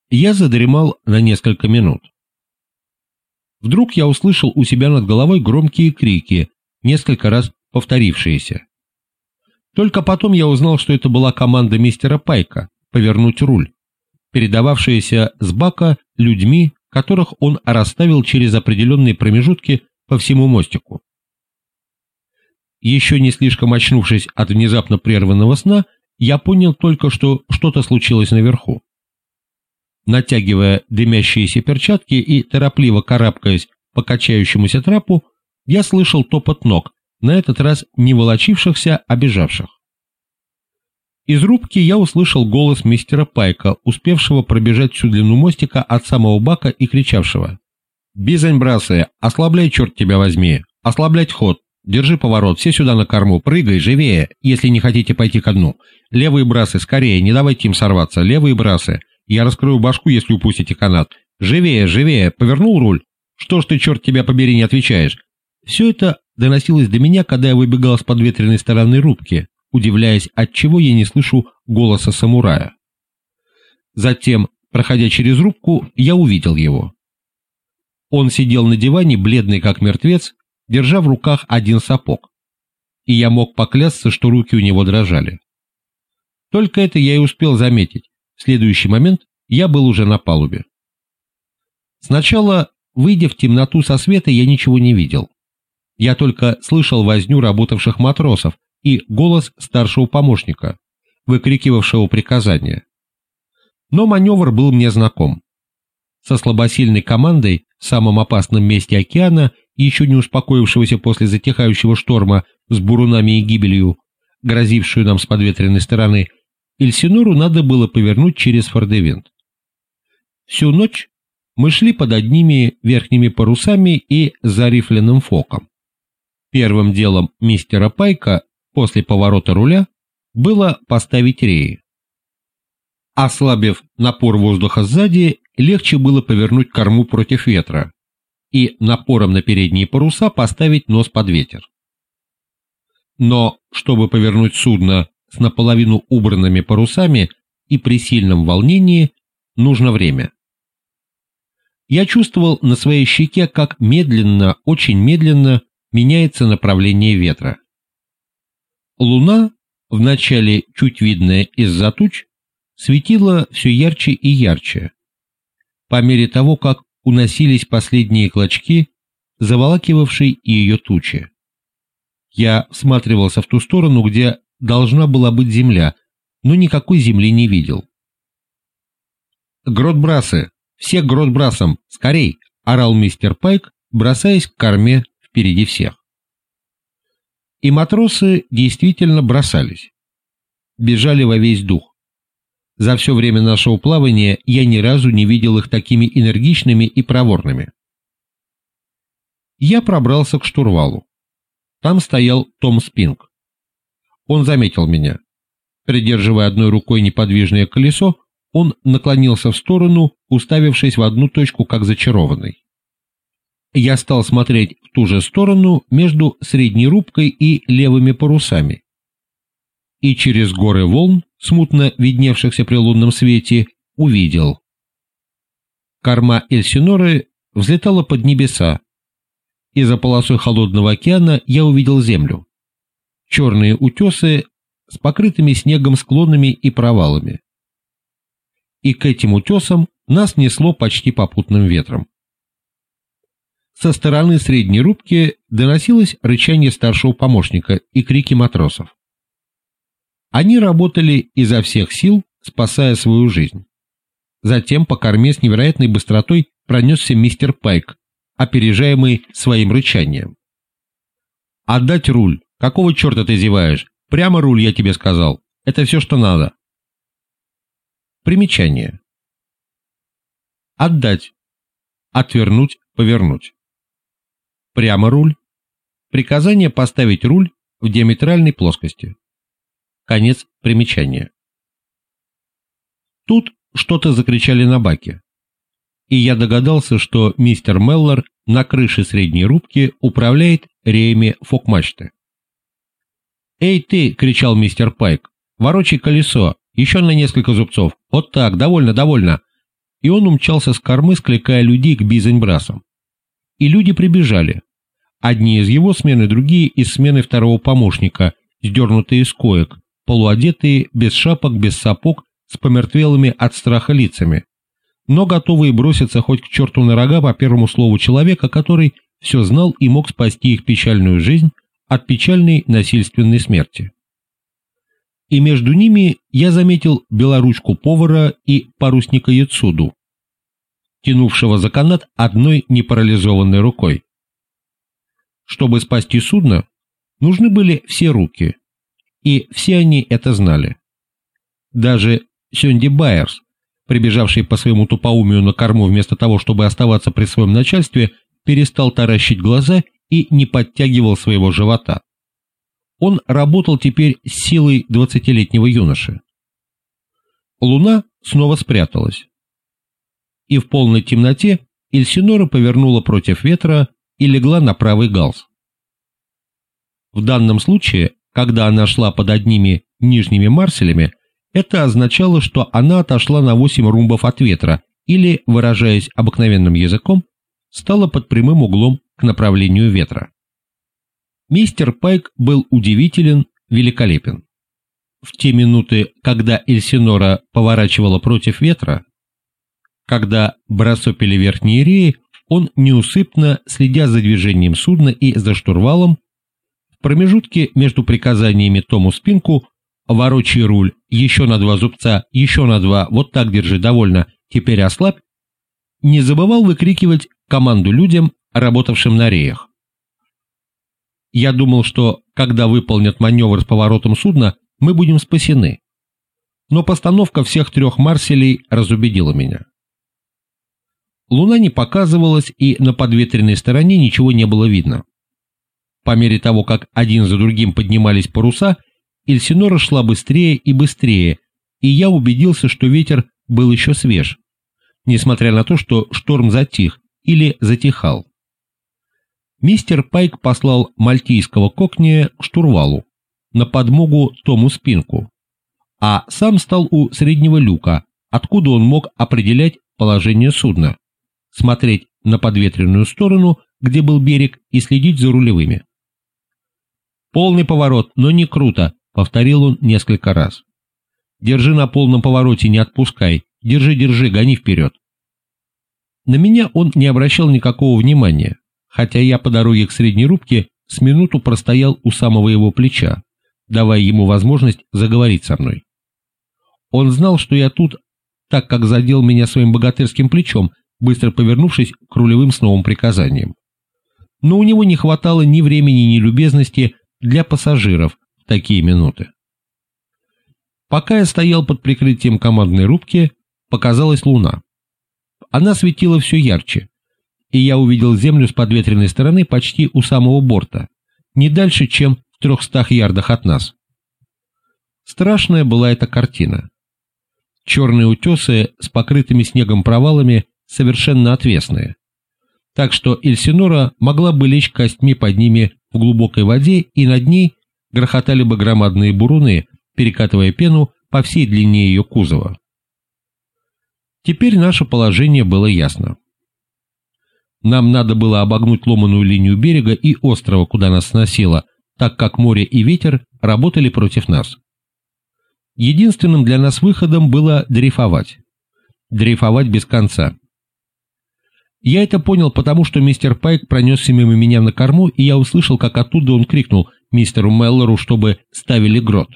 Я задремал на несколько минут. Вдруг я услышал у себя над головой громкие крики, несколько раз повторившиеся. Только потом я узнал, что это была команда мистера Пайка «повернуть руль», передававшаяся с бака людьми, которых он расставил через определенные промежутки по всему мостику. Еще не слишком очнувшись от внезапно прерванного сна, я понял только, что что-то случилось наверху. Натягивая дымящиеся перчатки и торопливо карабкаясь по качающемуся трапу, я слышал топот ног, на этот раз не волочившихся, а бежавших. Из рубки я услышал голос мистера Пайка, успевшего пробежать всю длину мостика от самого бака и кричавшего: «Бизань, брасы, ослабляй, черт тебя возьми, ослаблять ход, держи поворот, все сюда на корму, прыгай, живее, если не хотите пойти ко дну. Левые брасы, скорее, не давайте им сорваться, левые брасы, я раскрою башку, если упустите канат. Живее, живее, повернул руль. Что ж ты, черт тебя побери, не отвечаешь?» Все это доносилось до меня, когда я выбегал с подветренной стороны рубки, удивляясь, отчего я не слышу голоса самурая. Затем, проходя через рубку, я увидел его. Он сидел на диване, бледный как мертвец, держа в руках один сапог, и я мог поклясться, что руки у него дрожали. Только это я и успел заметить. В следующий момент я был уже на палубе. Сначала, выйдя в темноту со света, я ничего не видел. Я только слышал возню работавших матросов и голос старшего помощника, выкрикивавшего приказания. Но маневр был мне знаком. Со слабосильной командой в самом опасном месте океана, еще не успокоившегося после затихающего шторма с бурунами и гибелью, грозившую нам с подветренной стороны, Эльсинору надо было повернуть через Фордевинд. Всю ночь мы шли под одними верхними парусами и за рифленым фоком. Первым делом мистера Пайка после поворота руля было поставить реи. Ослабив напор воздуха сзади, легче было повернуть корму против ветра и напором на передние паруса поставить нос под ветер. Но, чтобы повернуть судно с наполовину убранными парусами и при сильном волнении, нужно время. Я чувствовал на своей щеке, как медленно, очень медленно меняется направление ветра. Луна, вначале чуть видная из-за туч, светила все ярче и ярче, по мере того, как уносились последние клочки, заволакивавшие ее тучи. Я всматривался в ту сторону, где должна была быть земля, но никакой земли не видел. «Грот-брасы! Все к грот-брасам! Скорей!» — орал мистер Пайк, бросаясь к корме впереди всех. И матросы действительно бросались. Бежали во весь дух. За все время нашего плавания я ни разу не видел их такими энергичными и проворными. Я пробрался к штурвалу. Там стоял Том Спинг. Он заметил меня. Придерживая одной рукой неподвижное колесо, он наклонился в сторону, уставившись в одну точку, как зачарованный. Я стал смотреть в ту же сторону между средней рубкой и левыми парусами. И через горы волн, смутно видневшихся при лунном свете, увидел. Корма Эльсиноры взлетала под небеса, и за полосой холодного океана я увидел землю. Черные утесы с покрытыми снегом склонами и провалами. И к этим утесам нас несло почти попутным ветром. Со стороны средней рубки доносилось рычание старшего помощника и крики матросов. Они работали изо всех сил, спасая свою жизнь. Затем по корме с невероятной быстротой пронесся мистер Пайк, опережаемый своим рычанием. «Отдать руль! Какого черта ты зеваешь? Прямо руль, я тебе сказал! Это все, что надо!» Примечание. Отдать. Отвернуть, повернуть. Прямо руль. Приказание поставить руль в диаметральной плоскости. Конец примечания. Тут что-то закричали на баке, и я догадался, что мистер Меллор на крыше средней рубки управляет реями фок-мачты. «Эй ты!» — кричал мистер Пайк. «Ворочай колесо! Еще на несколько зубцов! Вот так! Довольно, довольно! и он умчался с кормы, скликая людей к бизань-брасам. И люди прибежали. Одни из его смены, другие из смены второго помощника, сдернутые с коек, полуодетые, без шапок, без сапог, с помертвелыми от страха лицами, но готовые броситься хоть к черту на рога по первому слову человека, который все знал и мог спасти их печальную жизнь от печальной насильственной смерти. И между ними я заметил белоручку повара и парусника Яцуду, тянувшего за канат одной непарализованной рукой. Чтобы спасти судно, нужны были все руки, и все они это знали. Даже Сёнди Байерс, прибежавший по своему тупоумию на корму вместо того, чтобы оставаться при своем начальстве, перестал таращить глаза и не подтягивал своего живота. Он работал теперь с силой 20-летнего юноши. Луна снова спряталась. И в полной темноте Эльсинора повернула против ветра и легла на правый галс. В данном случае, когда она шла под одними нижними марселями, это означало, что она отошла на 8 румбов от ветра или, выражаясь обыкновенным языком, стала под прямым углом к направлению ветра. Мистер Пайк был удивителен, великолепен. В те минуты, когда Эльсинора поворачивала против ветра, когда бросопили верхние реи, он неусыпно, следя за движением судна и за штурвалом, в промежутке между приказаниями Тому Спинку «Ворочай руль, еще на 2 зубца, еще на 2, вот так держи, довольно, теперь ослабь», не забывал выкрикивать команду людям, работавшим на реях. Я думал, что, когда выполнят маневр с поворотом судна, мы будем спасены. Но постановка всех 3 марселей разубедила меня. Луна не показывалась, и на подветренной стороне ничего не было видно. По мере того, как один за другим поднимались паруса, Эльсинора шла быстрее и быстрее, и я убедился, что ветер был еще свеж, несмотря на то, что шторм затих или затихал. Мистер Пайк послал мальтийского кокня к штурвалу, на подмогу Тому Спинку, а сам стал у среднего люка, откуда он мог определять положение судна, смотреть на подветренную сторону, где был берег, и следить за рулевыми. «Полный поворот, но не круто», — повторил он несколько раз. «Держи на полном повороте, не отпускай. Держи, гони вперед». На меня он не обращал никакого внимания, хотя я по дороге к средней рубке с минуту простоял у самого его плеча, давая ему возможность заговорить со мной. Он знал, что я тут, так как задел меня своим богатырским плечом, быстро повернувшись к рулевым с новым приказанием. Но у него не хватало ни времени, ни любезности для пассажиров в такие минуты. Пока я стоял под прикрытием командной рубки, показалась луна. Она светила все ярче, и я увидел землю с подветренной стороны почти у самого борта, не дальше, чем в 300 ярдах от нас. Страшная была эта картина. Черные утесы с покрытыми снегом провалами совершенно отвесные, так что Эльсинора могла бы лечь костьми под ними в глубокой воде, и над ней грохотали бы громадные буруны, перекатывая пену по всей длине ее кузова. Теперь наше положение было ясно. Нам надо было обогнуть ломаную линию берега и острова, куда нас сносило, так как море и ветер работали против нас. Единственным для нас выходом было дрейфовать. Дрейфовать без конца. Я это понял потому, что мистер Пайк пронесся мимо меня на корму, и я услышал, как оттуда он крикнул мистеру Меллору, чтобы ставили грот.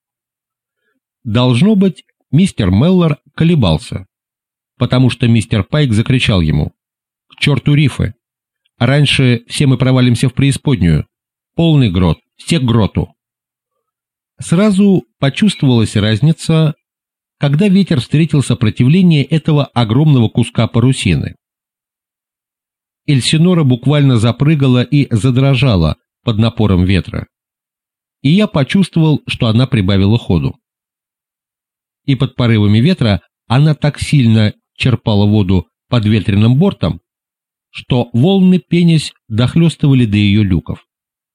Должно быть, мистер Меллор колебался, потому что мистер Пайк закричал ему: «К черту рифы! Раньше все мы провалимся в преисподнюю. Полный грот, все к гроту!» Сразу почувствовалась разница, когда ветер встретил сопротивление этого огромного куска парусины. Эльсинора буквально запрыгала и задрожала под напором ветра, и я почувствовал, что она прибавила ходу. И под порывами ветра она так сильно черпала воду под ветреным бортом, что волны, пенясь, дохлестывали до ее люков.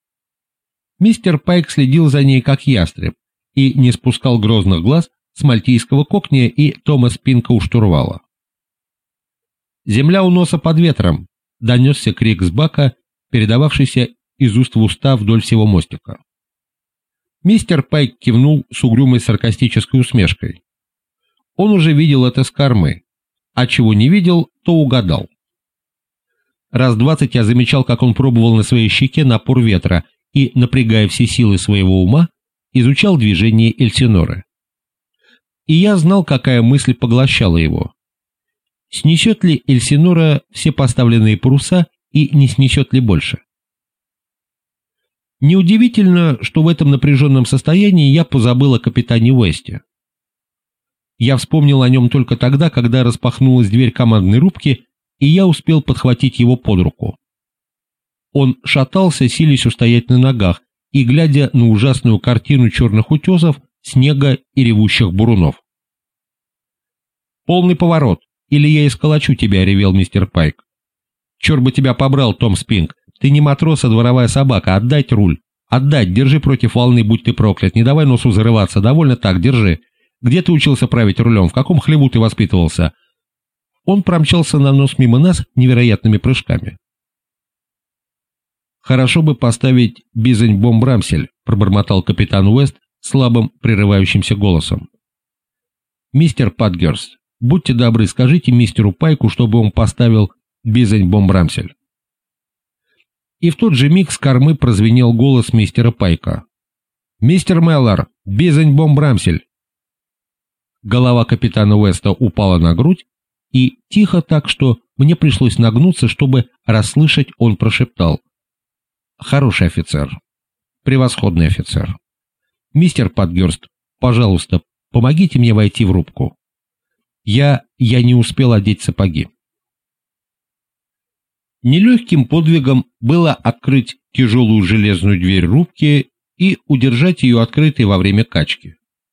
Мистер Пайк следил за ней как ястреб и не спускал грозных глаз с мальтийского кокня и Тома Спинка у штурвала. «Земля у носа под ветром!» — донесся крик с бака, передававшийся из уст в уста вдоль всего мостика. Мистер Пайк кивнул с угрюмой саркастической усмешкой. Он уже видел это с кормы, а чего не видел, то угадал. Раз 20 я замечал, как он пробовал на своей щеке напор ветра и, напрягая все силы своего ума, изучал движение Эльсиноры. И я знал, какая мысль поглощала его. Снесет ли Эльсинора все поставленные паруса и не снесет ли больше? Неудивительно, что в этом напряженном состоянии я позабыл о капитане Уэсте. Я вспомнил о нем только тогда, когда распахнулась дверь командной рубки, и я успел подхватить его под руку. Он шатался, силясь устоять на ногах, и глядя на ужасную картину черных утесов, снега и ревущих бурунов. «Полный поворот, или я исколочу тебя», — ревел мистер Пайк. «Черт бы тебя побрал, Том Спинг, ты не матрос, а дворовая собака, отдать руль, отдать, держи против волны, будь ты проклят, не давай носу зарываться, довольно так, держи. Где ты учился править рулем, в каком хлеву ты воспитывался?» Он промчался на нос мимо нас невероятными прыжками. «Хорошо бы поставить бизань-бомб-рамсель», — пробормотал капитан Уэст слабым, прерывающимся голосом. «Мистер Патгерст, будьте добры, скажите мистеру Пайку, чтобы он поставил бизань-бомб-рамсель». И в тот же миг с кормы прозвенел голос мистера Пайка. «Мистер Меллар, бизань-бомб-рамсель». Голова капитана Уэста упала на грудь, и тихо так, что мне пришлось нагнуться, чтобы расслышать, он прошептал: «Хороший офицер, превосходный офицер. Мистер Патгерст, пожалуйста, помогите мне войти в рубку. Я не успел одеть сапоги». Нелегким подвигом было открыть тяжелую железную дверь рубки и удержать ее открытой во время качки.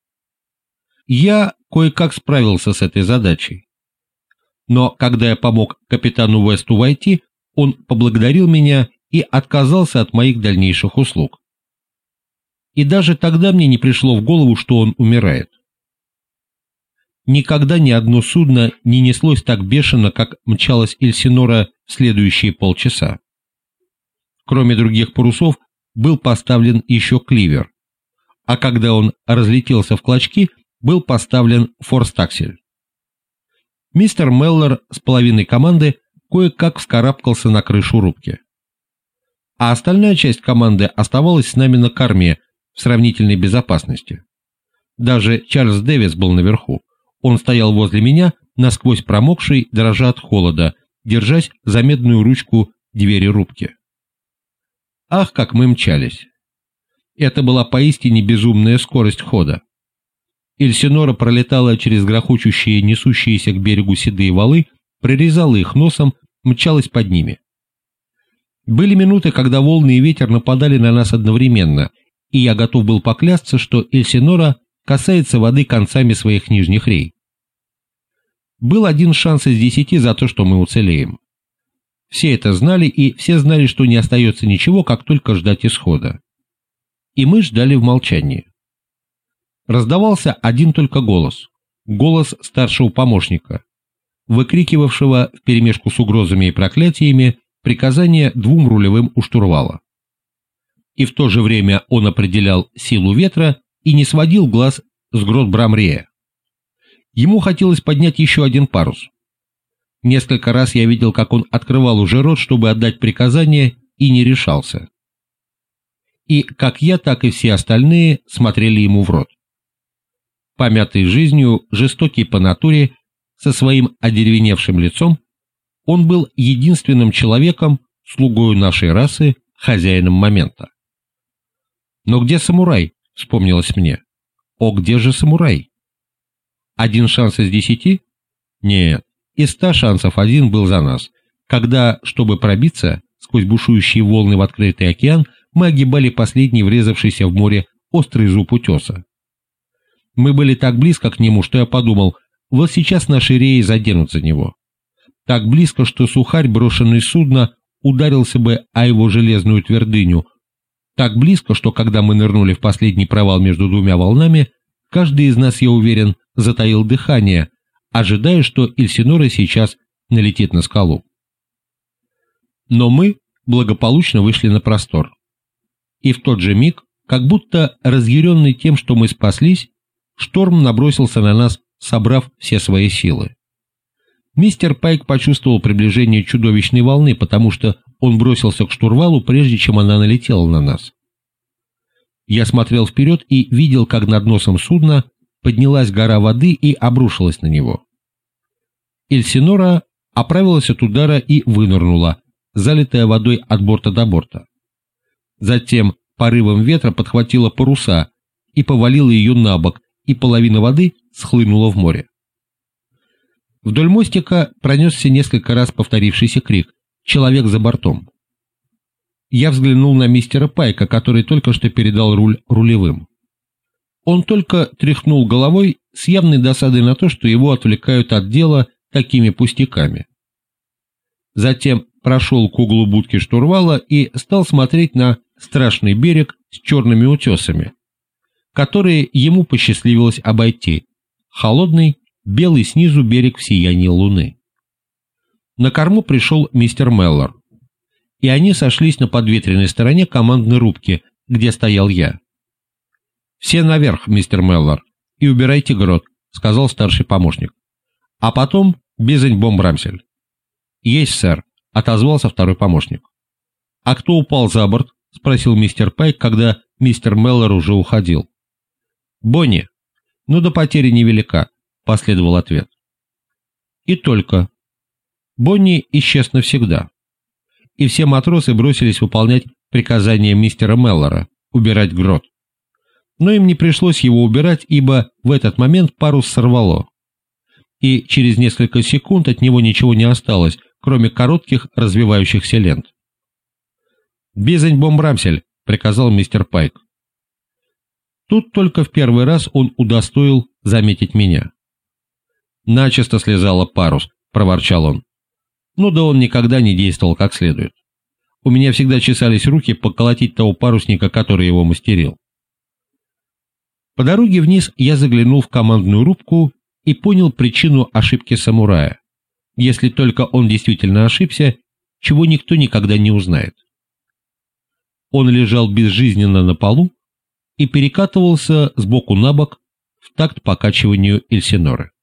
Я кое-как справился с этой задачей. Но когда я помог капитану Уэсту войти, он поблагодарил меня и отказался от моих дальнейших услуг. И даже тогда мне не пришло в голову, что он умирает. Никогда ни одно судно не неслось так бешено, как мчалась Эльсинора в следующие полчаса. Кроме других парусов, был поставлен еще кливер, а когда он разлетелся в клочки, был поставлен форстаксель. Мистер Меллер с половиной команды кое-как вскарабкался на крышу рубки. А остальная часть команды оставалась с нами на корме в сравнительной безопасности. Даже Чарльз Дэвис был наверху. Он стоял возле меня, насквозь промокший, дрожа от холода, держась за медную ручку двери рубки. Ах, как мы мчались! Это была поистине безумная скорость хода. Эльсинора пролетала через грохочущие, несущиеся к берегу седые валы, прорезала их носом, мчалась под ними. Были минуты, когда волны и ветер нападали на нас одновременно, и я готов был поклясться, что Эльсинора касается воды концами своих нижних рей. Был один шанс из 10 за то, что мы уцелеем. Все это знали, и все знали, что не остается ничего, как только ждать исхода. И мы ждали в молчании. Раздавался один только голос, голос старшего помощника, выкрикивавшего вперемешку с угрозами и проклятиями приказания 2 рулевым у штурвала. И в то же время он определял силу ветра и не сводил глаз с грот Брамрея. Ему хотелось поднять еще один парус. Несколько раз я видел, как он открывал уже рот, чтобы отдать приказание, и не решался. И как я, так и все остальные смотрели ему в рот. Помятый жизнью, жестокий по натуре, со своим одеревеневшим лицом, он был единственным человеком, слугою нашей расы, хозяином момента. «Но где самурай?» — вспомнилось мне. «О, где же самурай?» 1 шанс из 10? Нет, из 100 шансов 1 был за нас, когда, чтобы пробиться сквозь бушующие волны в открытый океан, мы огибали последний врезавшийся в море острый зуб утеса. Мы были так близко к нему, что я подумал, вот сейчас наши реи заденут за него. Так близко, что сухарь, брошенный с судна, ударился бы о его железную твердыню. Так близко, что когда мы нырнули в последний провал между 2 волнами, каждый из нас, я уверен, затаил дыхание, ожидая, что Эльсинора сейчас налетит на скалу. Но мы благополучно вышли на простор. И в тот же миг, как будто разъяренный тем, что мы спаслись, шторм набросился на нас, собрав все свои силы. Мистер Пайк почувствовал приближение чудовищной волны, потому что он бросился к штурвалу, прежде чем она налетела на нас. Я смотрел вперед и видел, как над носом судна поднялась гора воды и обрушилась на него. Эльсинора оправилась от удара и вынырнула, залитая водой от борта до борта. Затем порывом ветра подхватила паруса и повалила ее на бок, и половина воды схлынула в море. Вдоль мостика пронесся несколько раз повторившийся крик «Человек за бортом!». Я взглянул на мистера Пайка, который только что передал руль рулевым. Он только тряхнул головой с явной досадой на то, что его отвлекают от дела такими пустяками. Затем прошел к углу будки штурвала и стал смотреть на страшный берег с черными утесами, которые ему посчастливилось обойти, холодный, белый снизу берег в сиянии луны. На корму пришел мистер Меллор, и они сошлись на подветренной стороне командной рубки, где стоял я. «Все наверх, мистер Меллор, и убирайте грот», — сказал старший помощник. «А потом Бизень-бом-брамсель». «Есть, сэр», — отозвался второй помощник. «А кто упал за борт?» — спросил мистер Пайк, когда мистер Меллор уже уходил. «Бонни. Ну до потери невелика», — последовал ответ. И только. Бонни исчез навсегда. И все матросы бросились выполнять приказание мистера Меллора — убирать грот. Но им не пришлось его убирать, ибо в этот момент парус сорвало. И через несколько секунд от него ничего не осталось, кроме коротких развивающихся лент. «Бизень-бом-брамсель», — приказал мистер Пайк. Тут только в первый раз он удостоил заметить меня. «Начисто слезала парус», — проворчал он. «Ну да он никогда не действовал как следует. У меня всегда чесались руки поколотить того парусника, который его мастерил». По дороге вниз я заглянул в командную рубку и понял причину ошибки самурая, если только он действительно ошибся, чего никто никогда не узнает. Он лежал безжизненно на полу и перекатывался с боку на бок в такт покачиванию Эльсиноры.